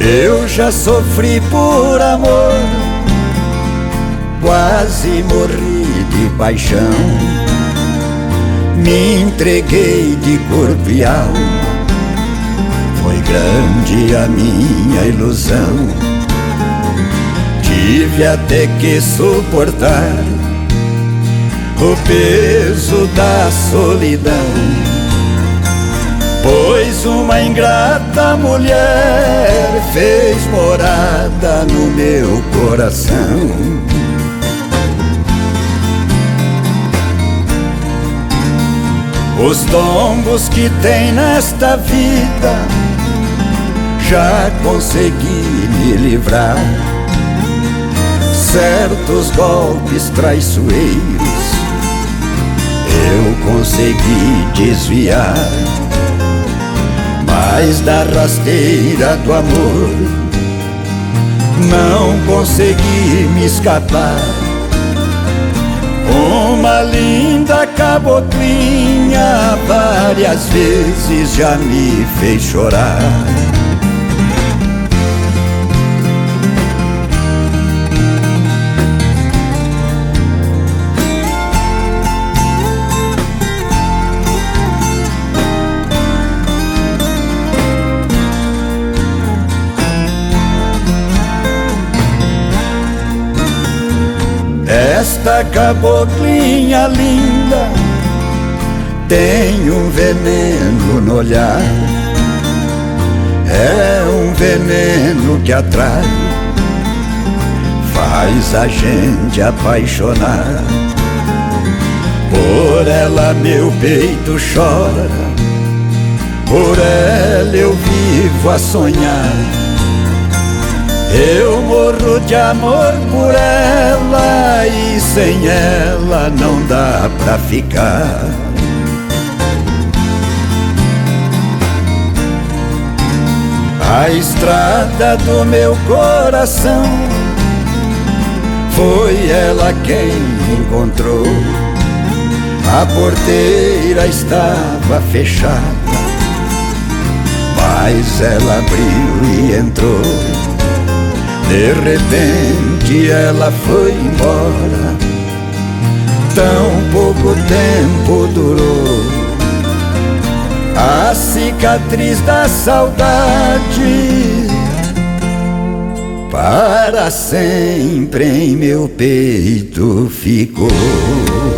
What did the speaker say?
Eu já sofri por amor, quase morri de paixão. Me entreguei de corpo e alma, foi grande a minha ilusão. Tive até que suportar o peso da solidão, pois uma ingrata mulher fez morada no meu coração. Os tombos que tem nesta vida já consegui me livrar. Certos golpes traiçoeiros eu consegui desviar, mas da rasteira do amor não consegui me escapar. Uma linda caboclinha várias vezes já me fez chorar. Esta caboclinha linda tem um veneno no olhar, é um veneno que atrai, faz a gente apaixonar. Por ela meu peito chora, por ela eu vivo a sonhar. Eu morro de amor por ela e sem ela não dá pra ficar. A estrada do meu coração foi ela quem encontrou. A porteira estava fechada, mas ela abriu e entrou. De repente ela foi embora, tão pouco tempo durou. A cicatriz da saudade para sempre em meu peito ficou.